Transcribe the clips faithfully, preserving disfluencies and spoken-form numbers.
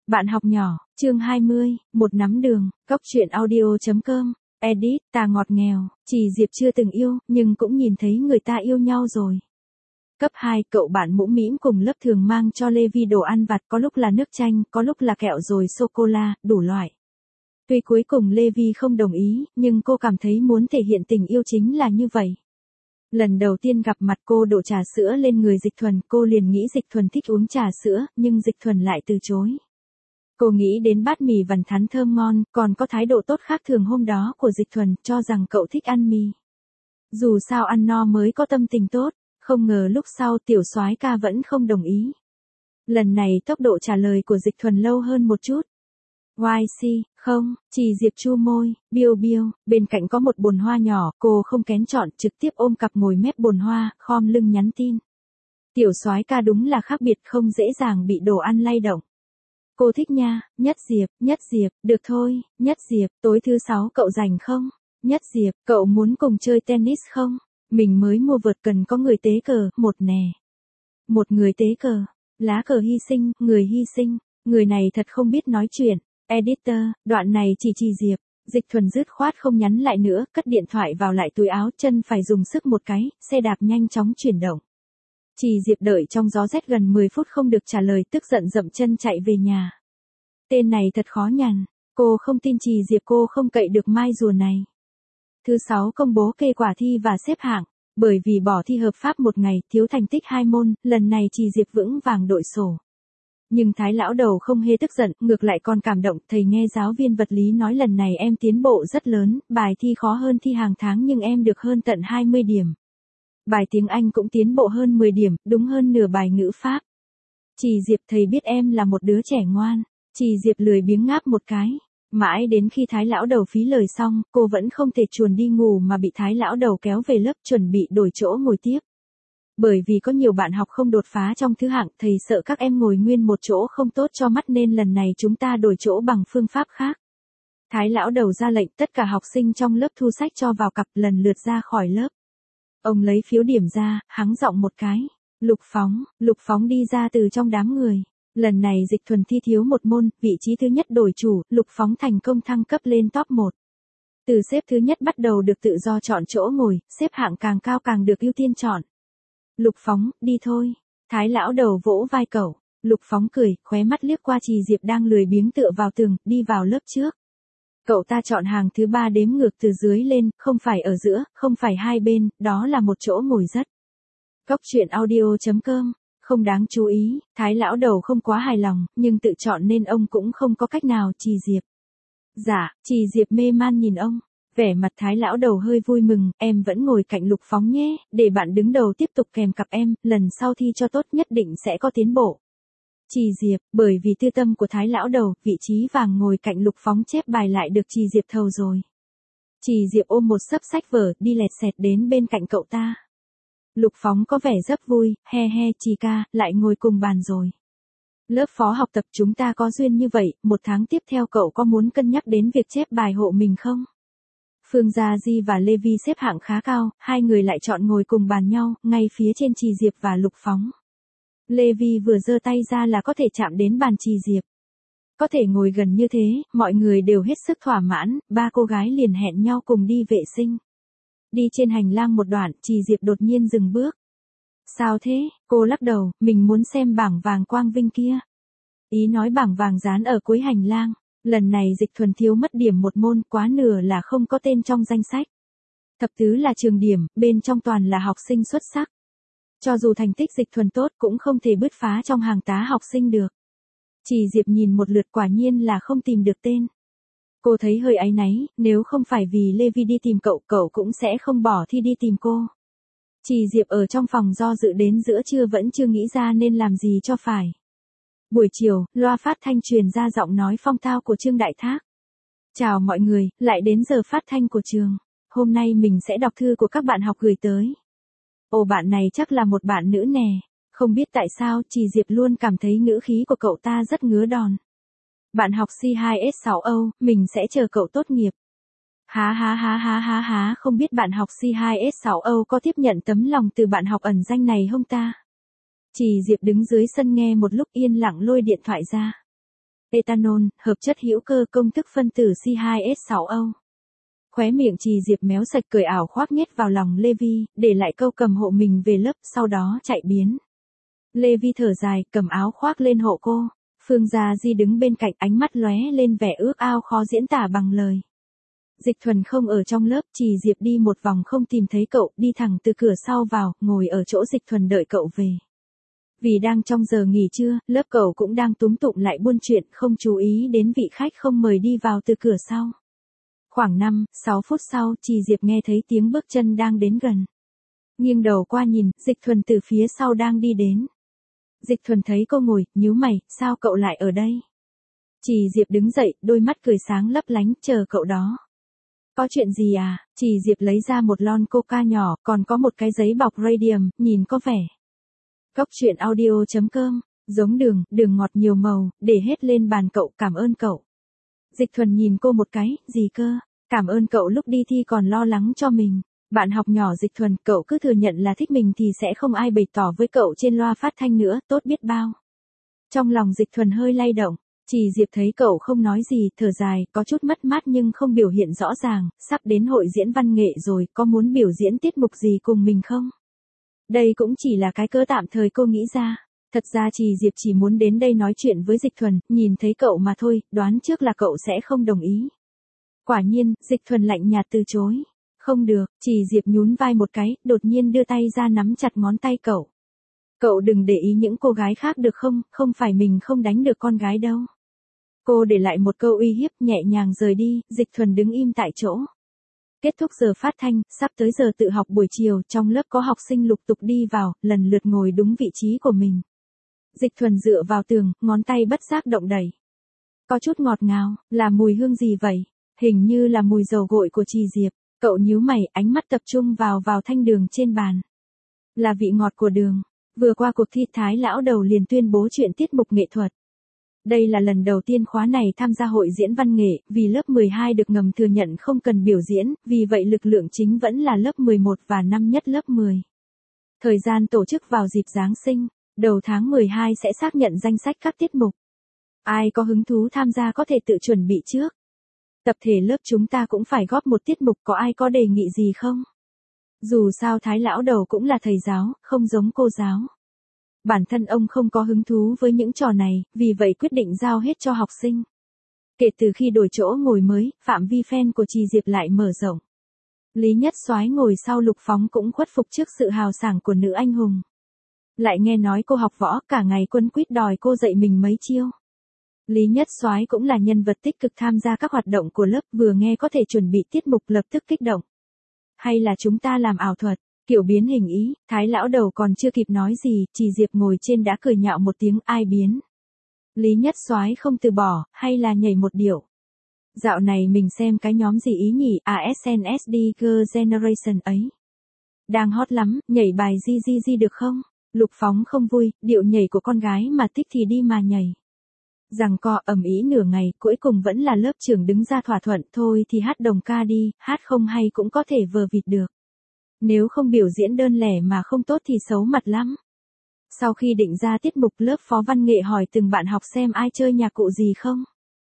Bạn học nhỏ, chương hai mươi, một nắm đường, cóc truyện audio chấm com, edit, ta ngọt nghèo, Trì Diệp chưa từng yêu, nhưng cũng nhìn thấy người ta yêu nhau rồi. Cấp hai, cậu bạn mũm mĩm cùng lớp thường mang cho Levi đồ ăn vặt, có lúc là nước chanh, có lúc là kẹo rồi sô-cô-la, đủ loại. Tuy cuối cùng Levi không đồng ý, nhưng cô cảm thấy muốn thể hiện tình yêu chính là như vậy. Lần đầu tiên gặp mặt cô đổ trà sữa lên người Dịch Thuần, cô liền nghĩ Dịch Thuần thích uống trà sữa, nhưng Dịch Thuần lại từ chối. Cô nghĩ đến bát mì vằn thắn thơm ngon, còn có thái độ tốt khác thường hôm đó của Dịch Thuần, cho rằng cậu thích ăn mì. Dù sao ăn no mới có tâm tình tốt, không ngờ lúc sau tiểu soái ca vẫn không đồng ý. Lần này tốc độ trả lời của Dịch Thuần lâu hơn một chút. i xê, không, Trì Diệp chu môi, biêu biêu, bên cạnh có một bồn hoa nhỏ, cô không kén chọn, trực tiếp ôm cặp ngồi mép bồn hoa, khom lưng nhắn tin. Tiểu soái ca đúng là khác biệt, không dễ dàng bị đồ ăn lay động. Cô thích nha, Nhất Diệp, Nhất Diệp, được thôi, Nhất Diệp, tối thứ sáu cậu rảnh không? Nhất Diệp, cậu muốn cùng chơi tennis không? Mình mới mua vợt, cần có người tế cờ, một nè. Một người tế cờ, lá cờ hy sinh, người hy sinh, người này thật không biết nói chuyện. Editor, đoạn này chỉ Trì Diệp. Dịch Thuần dứt khoát không nhắn lại nữa, cất điện thoại vào lại túi áo, chân phải dùng sức một cái, xe đạp nhanh chóng chuyển động. Trì Diệp đợi trong gió rét gần mười phút không được trả lời, tức giận dậm chân chạy về nhà. Tên này thật khó nhằn, cô không tin Trì Diệp cô không cậy được mai rùa này. Thứ sáu công bố kết quả thi và xếp hạng, bởi vì bỏ thi hợp pháp một ngày, thiếu thành tích hai môn, lần này Trì Diệp vững vàng đội sổ. Nhưng Thái lão đầu không hề tức giận, ngược lại còn cảm động, thầy nghe giáo viên vật lý nói lần này em tiến bộ rất lớn, bài thi khó hơn thi hàng tháng nhưng em được hơn tận hai mươi điểm. Bài tiếng Anh cũng tiến bộ hơn mười điểm, đúng hơn nửa bài ngữ pháp. Trì Diệp, thầy biết em là một đứa trẻ ngoan. Trì Diệp lười biếng ngáp một cái. Mãi đến khi Thái lão đầu phí lời xong, cô vẫn không thể chuồn đi ngủ mà bị Thái lão đầu kéo về lớp chuẩn bị đổi chỗ ngồi tiếp. Bởi vì có nhiều bạn học không đột phá trong thứ hạng, thầy sợ các em ngồi nguyên một chỗ không tốt cho mắt nên lần này chúng ta đổi chỗ bằng phương pháp khác. Thái lão đầu ra lệnh tất cả học sinh trong lớp thu sách cho vào cặp, lần lượt ra khỏi lớp. Ông lấy phiếu điểm ra, hắng giọng một cái. Lục Phóng, Lục Phóng đi ra từ trong đám người. Lần này Dịch Thuần thi thiếu một môn, vị trí thứ nhất đổi chủ, Lục Phóng thành công thăng cấp lên top một. Từ xếp thứ nhất bắt đầu được tự do chọn chỗ ngồi, xếp hạng càng cao càng được ưu tiên chọn. Lục Phóng, đi thôi. Thái lão đầu vỗ vai cậu. Lục Phóng cười, khóe mắt liếc qua Trì Diệp đang lười biếng tựa vào tường, đi vào lớp trước. Cậu ta chọn hàng thứ ba đếm ngược từ dưới lên, không phải ở giữa, không phải hai bên, đó là một chỗ ngồi rất. Cóc truyện audio chấm com, không đáng chú ý, Thái lão đầu không quá hài lòng, nhưng tự chọn nên ông cũng không có cách nào. Trì Diệp. Dạ, Trì Diệp mê man nhìn ông. Vẻ mặt Thái lão đầu hơi vui mừng, em vẫn ngồi cạnh Lục Phóng nhé, để bạn đứng đầu tiếp tục kèm cặp em, lần sau thi cho tốt nhất định sẽ có tiến bộ. Trì Diệp, bởi vì tư tâm của Thái lão đầu, vị trí vàng ngồi cạnh Lục Phóng chép bài lại được Trì Diệp thầu rồi. Trì Diệp ôm một xấp sách vở, đi lẹt xẹt đến bên cạnh cậu ta. Lục Phóng có vẻ rất vui, he he, Trì ca, lại ngồi cùng bàn rồi. Lớp phó học tập chúng ta có duyên như vậy, một tháng tiếp theo cậu có muốn cân nhắc đến việc chép bài hộ mình không? Phương Gia Di và Levi xếp hạng khá cao, hai người lại chọn ngồi cùng bàn nhau, ngay phía trên Trì Diệp và Lục Phóng. Levi vừa giơ tay ra là có thể chạm đến bàn Trì Diệp. Có thể ngồi gần như thế, mọi người đều hết sức thỏa mãn, ba cô gái liền hẹn nhau cùng đi vệ sinh. Đi trên hành lang một đoạn, Trì Diệp đột nhiên dừng bước. Sao thế? Cô lắc đầu, mình muốn xem bảng vàng quang vinh kia. Ý nói bảng vàng dán ở cuối hành lang. Lần này Dịch Thuần thiếu mất điểm một môn, quá nửa là không có tên trong danh sách. Thập tứ là trường điểm, bên trong toàn là học sinh xuất sắc. Cho dù thành tích Dịch Thuần tốt cũng không thể bứt phá trong hàng tá học sinh được. Trì Diệp nhìn một lượt quả nhiên là không tìm được tên. Cô thấy hơi áy náy, nếu không phải vì Levi đi tìm cậu, cậu cũng sẽ không bỏ thi đi tìm cô. Trì Diệp ở trong phòng do dự đến giữa trưa vẫn chưa nghĩ ra nên làm gì cho phải. Buổi chiều, loa phát thanh truyền ra giọng nói phong thao của Trương Đại Thác. Chào mọi người, lại đến giờ phát thanh của trường. Hôm nay mình sẽ đọc thư của các bạn học gửi tới. Ồ, bạn này chắc là một bạn nữ nè. Không biết tại sao, Trì Diệp luôn cảm thấy ngữ khí của cậu ta rất ngứa đòn. Bạn học C hai S sáu O, mình sẽ chờ cậu tốt nghiệp. Há há há há há há, không biết bạn học C hai S sáu O có tiếp nhận tấm lòng từ bạn học ẩn danh này không ta? Trì Diệp đứng dưới sân nghe một lúc yên lặng lôi điện thoại ra. Ethanol, hợp chất hữu cơ công thức phân tử C hai S sáu O. Khóe miệng Trì Diệp méo sạch cởi ảo khoác nhét vào lòng Levi, để lại câu cầm hộ mình về lớp, sau đó chạy biến. Levi thở dài, cầm áo khoác lên hộ cô. Phương Gia Di đứng bên cạnh, ánh mắt lóe lên vẻ ước ao khó diễn tả bằng lời. Dịch Thuần không ở trong lớp, Trì Diệp đi một vòng không tìm thấy cậu, đi thẳng từ cửa sau vào, ngồi ở chỗ Dịch Thuần đợi cậu về. Vì đang trong giờ nghỉ trưa, lớp cậu cũng đang túm tụm lại buôn chuyện, không chú ý đến vị khách không mời đi vào từ cửa sau. Khoảng năm, sáu phút sau, Trì Diệp nghe thấy tiếng bước chân đang đến gần. Nghiêng đầu qua nhìn, Dịch Thuần từ phía sau đang đi đến. Dịch Thuần thấy cô ngồi, nhíu mày, sao cậu lại ở đây? Trì Diệp đứng dậy, đôi mắt cười sáng lấp lánh, chờ cậu đó. Có chuyện gì à? Trì Diệp lấy ra một lon coca nhỏ, còn có một cái giấy bọc radium, nhìn có vẻ. Cốc truyện audio chấm com, giống đường, đường ngọt nhiều màu, để hết lên bàn cậu, cảm ơn cậu. Dịch Thuần nhìn cô một cái, gì cơ? Cảm ơn cậu lúc đi thi còn lo lắng cho mình. Bạn học nhỏ Dịch Thuần, cậu cứ thừa nhận là thích mình thì sẽ không ai bày tỏ với cậu trên loa phát thanh nữa, tốt biết bao. Trong lòng Dịch Thuần hơi lay động, Trì Diệp thấy cậu không nói gì, thở dài, có chút mất mát nhưng không biểu hiện rõ ràng, sắp đến hội diễn văn nghệ rồi, có muốn biểu diễn tiết mục gì cùng mình không? Đây cũng chỉ là cái cớ tạm thời cô nghĩ ra. Thật ra Trì Diệp chỉ muốn đến đây nói chuyện với Dịch Thuần, nhìn thấy cậu mà thôi, đoán trước là cậu sẽ không đồng ý. Quả nhiên, Dịch Thuần lạnh nhạt từ chối. Không được, Trì Diệp nhún vai một cái, đột nhiên đưa tay ra nắm chặt ngón tay cậu. Cậu đừng để ý những cô gái khác được không, không phải mình không đánh được con gái đâu. Cô để lại một câu uy hiếp, nhẹ nhàng rời đi, Dịch Thuần đứng im tại chỗ. Kết thúc giờ phát thanh, sắp tới giờ tự học buổi chiều, trong lớp có học sinh lục tục đi vào, lần lượt ngồi đúng vị trí của mình. Dịch Thuần dựa vào tường, ngón tay bất giác động đẩy. Có chút ngọt ngào, là mùi hương gì vậy? Hình như là mùi dầu gội của Trì Diệp. Cậu nhíu mày, ánh mắt tập trung vào vào thanh đường trên bàn. Là vị ngọt của đường. Vừa qua cuộc thi Thái lão đầu liền tuyên bố chuyện tiết mục nghệ thuật. Đây là lần đầu tiên khóa này tham gia hội diễn văn nghệ, vì lớp mười hai được ngầm thừa nhận không cần biểu diễn, vì vậy lực lượng chính vẫn là lớp mười một và năm nhất lớp mười. Thời gian tổ chức vào dịp Giáng sinh, đầu tháng mười hai sẽ xác nhận danh sách các tiết mục. Ai có hứng thú tham gia có thể tự chuẩn bị trước. Tập thể lớp chúng ta cũng phải góp một tiết mục, có ai có đề nghị gì không? Dù sao Thái lão đầu cũng là thầy giáo, không giống cô giáo. Bản thân ông không có hứng thú với những trò này, vì vậy quyết định giao hết cho học sinh. Kể từ khi đổi chỗ ngồi mới, phạm vi fan của Trì Diệp lại mở rộng. Lý Nhất Soái ngồi sau Lục Phóng cũng khuất phục trước sự hào sảng của nữ anh hùng. Lại nghe nói cô học võ, cả ngày quấn quýt đòi cô dạy mình mấy chiêu. Lý Nhất Soái cũng là nhân vật tích cực tham gia các hoạt động của lớp, vừa nghe có thể chuẩn bị tiết mục lập tức kích động. Hay là chúng ta làm ảo thuật, kiểu biến hình ý, Thái lão đầu còn chưa kịp nói gì, Trì Diệp ngồi trên đã cười nhạo một tiếng, ai biến. Lý Nhất Soái không từ bỏ, hay là nhảy một điệu. Dạo này mình xem cái nhóm gì ý nhỉ, a ét en ét đê Girl Generation ấy. Đang hot lắm, nhảy bài Gi Gi Gi được không? Lục Phóng không vui, điệu nhảy của con gái mà thích thì đi mà nhảy. Giằng co ầm ĩ nửa ngày, cuối cùng vẫn là lớp trưởng đứng ra thỏa thuận, thôi thì hát đồng ca đi, hát không hay cũng có thể vờ vịt được. Nếu không biểu diễn đơn lẻ mà không tốt thì xấu mặt lắm. Sau khi định ra tiết mục, lớp phó văn nghệ hỏi từng bạn học xem ai chơi nhạc cụ gì không.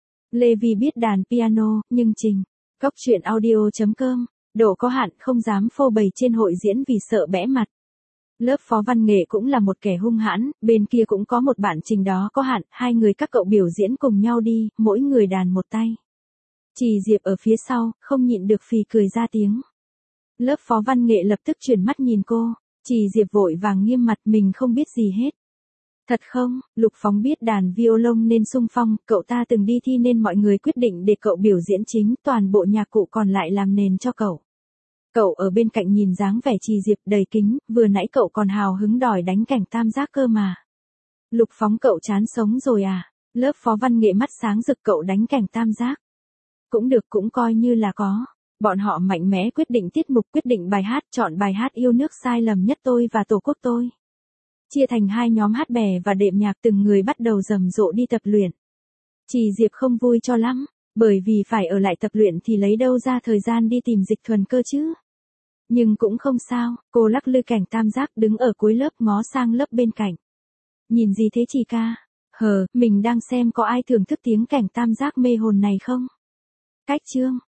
Levi biết đàn piano, nhưng Trình, cốc truyện audio chấm com, độ có hạn, không dám phô bày trên hội diễn vì sợ bẽ mặt. Lớp phó văn nghệ cũng là một kẻ hung hãn, bên kia cũng có một bạn Trình đó có hạn, hai người các cậu biểu diễn cùng nhau đi, mỗi người đàn một tay. Trì Diệp ở phía sau, không nhịn được phì cười ra tiếng. Lớp phó văn nghệ lập tức chuyển mắt nhìn cô, Trì Diệp vội vàng nghiêm mặt, mình không biết gì hết. Thật không? Lục Phóng biết đàn violon nên xung phong, cậu ta từng đi thi nên mọi người quyết định để cậu biểu diễn chính, toàn bộ nhạc cụ còn lại làm nền cho cậu. Cậu ở bên cạnh nhìn dáng vẻ Trì Diệp đầy kính, vừa nãy cậu còn hào hứng đòi đánh cảnh tam giác cơ mà. Lục Phóng, cậu chán sống rồi à? Lớp phó văn nghệ mắt sáng rực, cậu đánh cảnh tam giác. Cũng được, cũng coi như là có. Bọn họ mạnh mẽ quyết định tiết mục, quyết định bài hát, chọn bài hát Yêu Nước Sai Lầm Nhất Tôi và Tổ Quốc Tôi. Chia thành hai nhóm hát bè và đệm nhạc, từng người bắt đầu rầm rộ đi tập luyện. Trì Diệp không vui cho lắm, bởi vì phải ở lại tập luyện thì lấy đâu ra thời gian đi tìm Dịch Thuần cơ chứ. Nhưng cũng không sao, cô lắc lư cảnh tam giác đứng ở cuối lớp ngó sang lớp bên cạnh. Nhìn gì thế Trì ca? Hờ, mình đang xem có ai thưởng thức tiếng cảnh tam giác mê hồn này không? Cách chương